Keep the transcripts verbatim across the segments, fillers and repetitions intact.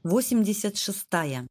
восемьдесят шестая.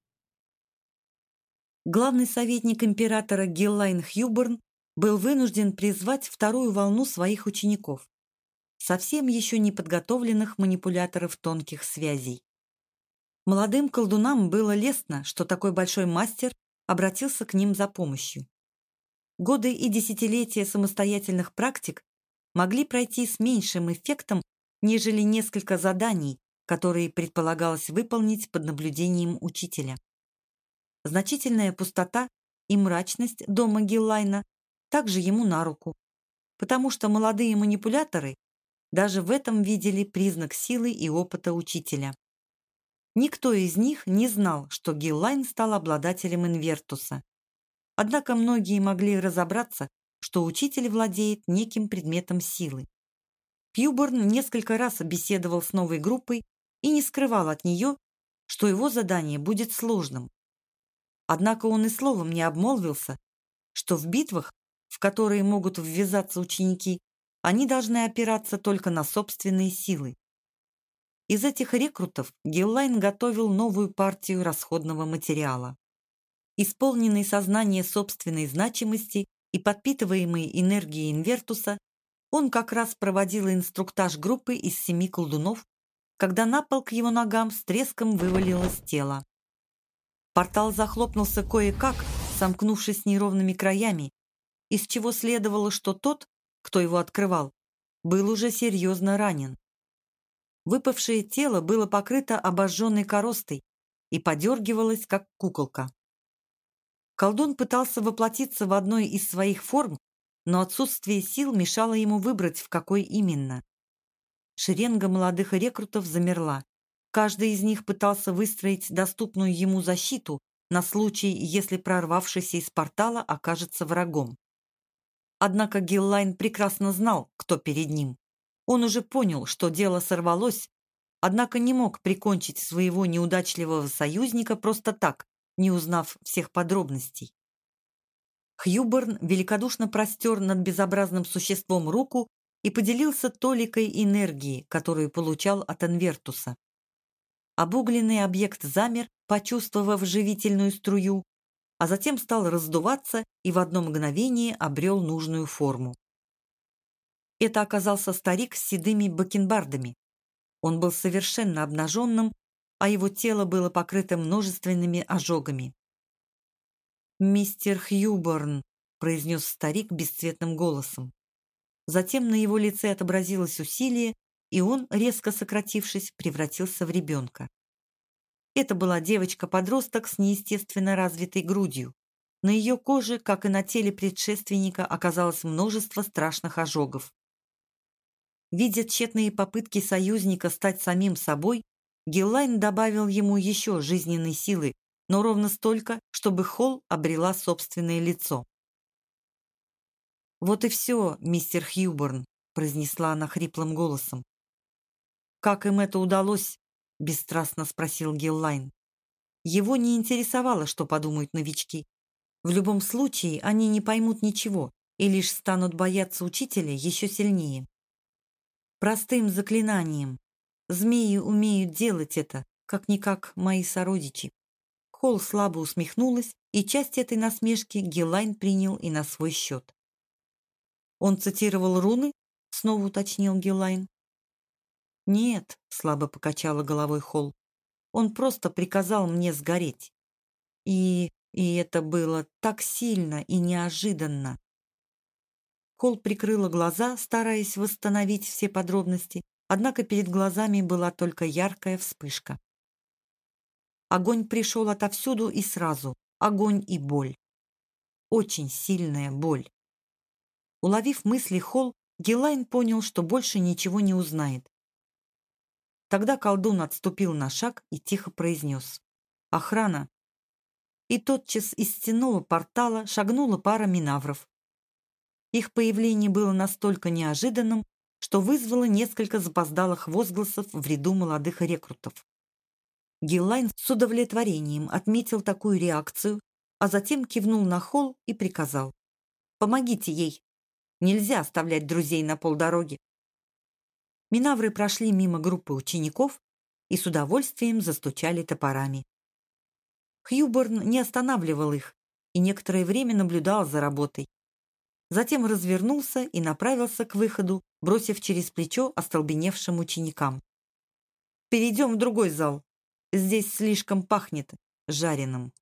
Главный советник императора Гиллайн Хьюборн был вынужден призвать вторую волну своих учеников, совсем еще не подготовленных манипуляторов тонких связей. Молодым колдунам было лестно, что такой большой мастер обратился к ним за помощью. Годы и десятилетия самостоятельных практик могли пройти с меньшим эффектом, нежели несколько заданий, которые предполагалось выполнить под наблюдением учителя. Значительная пустота и мрачность дома Гиллайна также ему на руку, потому что молодые манипуляторы даже в этом видели признак силы и опыта учителя. Никто из них не знал, что Гиллайн стал обладателем инвертуса. Однако многие могли разобраться, что учитель владеет неким предметом силы. Хьюборн несколько раз беседовал с новой группой и не скрывал от нее, что его задание будет сложным. Однако он и словом не обмолвился, что в битвах, в которые могут ввязаться ученики, они должны опираться только на собственные силы. Из этих рекрутов Гиллайн готовил новую партию расходного материала. Исполненный сознание собственной значимости и подпитываемый энергией инвертуса, он как раз проводил инструктаж группы из семи колдунов, когда на пол к его ногам с треском вывалилось тело. Портал захлопнулся кое-как, сомкнувшись неровными краями, из чего следовало, что тот, кто его открывал, был уже серьезно ранен. Выпавшее тело было покрыто обожженной коростой и подергивалось, как куколка. Колдун пытался воплотиться в одной из своих форм, но отсутствие сил мешало ему выбрать, в какой именно. Шеренга молодых рекрутов замерла. Каждый из них пытался выстроить доступную ему защиту на случай, если прорвавшийся из портала окажется врагом. Однако Гиллайн прекрасно знал, кто перед ним. Он уже понял, что дело сорвалось, однако не мог прикончить своего неудачливого союзника просто так, не узнав всех подробностей. Хьюборн великодушно простер над безобразным существом руку и поделился толикой энергии, которую получал от инвертуса. Обугленный объект замер, почувствовав живительную струю, а затем стал раздуваться и в одно мгновение обрел нужную форму. Это оказался старик с седыми бакенбардами. Он был совершенно обнаженным, а его тело было покрыто множественными ожогами. «Мистер Хьюборн», — произнес старик бесцветным голосом. Затем на его лице отобразилось усилие, и он, резко сократившись, превратился в ребенка. Это была девочка-подросток с неестественно развитой грудью. На ее коже, как и на теле предшественника, оказалось множество страшных ожогов. Видя тщетные попытки союзника стать самим собой, Гиллайн добавил ему еще жизненной силы, но ровно столько, чтобы Холл обрела собственное лицо. «Вот и все, мистер Хьюборн», — произнесла она хриплым голосом. «Как им это удалось?» — бесстрастно спросил Гиллайн. Его не интересовало, что подумают новички. В любом случае они не поймут ничего и лишь станут бояться учителя еще сильнее. «Простым заклинанием. Змеи умеют делать это, как-никак мои сородичи». Холл слабо усмехнулась, и часть этой насмешки Гиллайн принял и на свой счет. «Он цитировал руны?» — снова уточнил Гиллайн. «Нет», — слабо покачала головой Холл. «Он просто приказал мне сгореть. И... и это было так сильно и неожиданно». Холл прикрыла глаза, стараясь восстановить все подробности, однако перед глазами была только яркая вспышка. Огонь пришел отовсюду и сразу. Огонь и боль. Очень сильная боль. Уловив мысли Холл, Гиллайн понял, что больше ничего не узнает. Тогда колдун отступил на шаг и тихо произнес: «Охрана!» И тотчас из стенного портала шагнула пара минавров. Их появление было настолько неожиданным, что вызвало несколько запоздалых возгласов в ряду молодых рекрутов. Гиллайн с удовлетворением отметил такую реакцию, а затем кивнул на Холл и приказал: «Помогите ей! Нельзя оставлять друзей на полдороги!» Минавры прошли мимо группы учеников и с удовольствием застучали топорами. Хьюборн не останавливал их и некоторое время наблюдал за работой. Затем развернулся и направился к выходу, бросив через плечо остолбеневшим ученикам: «Перейдем в другой зал. Здесь слишком пахнет жареным».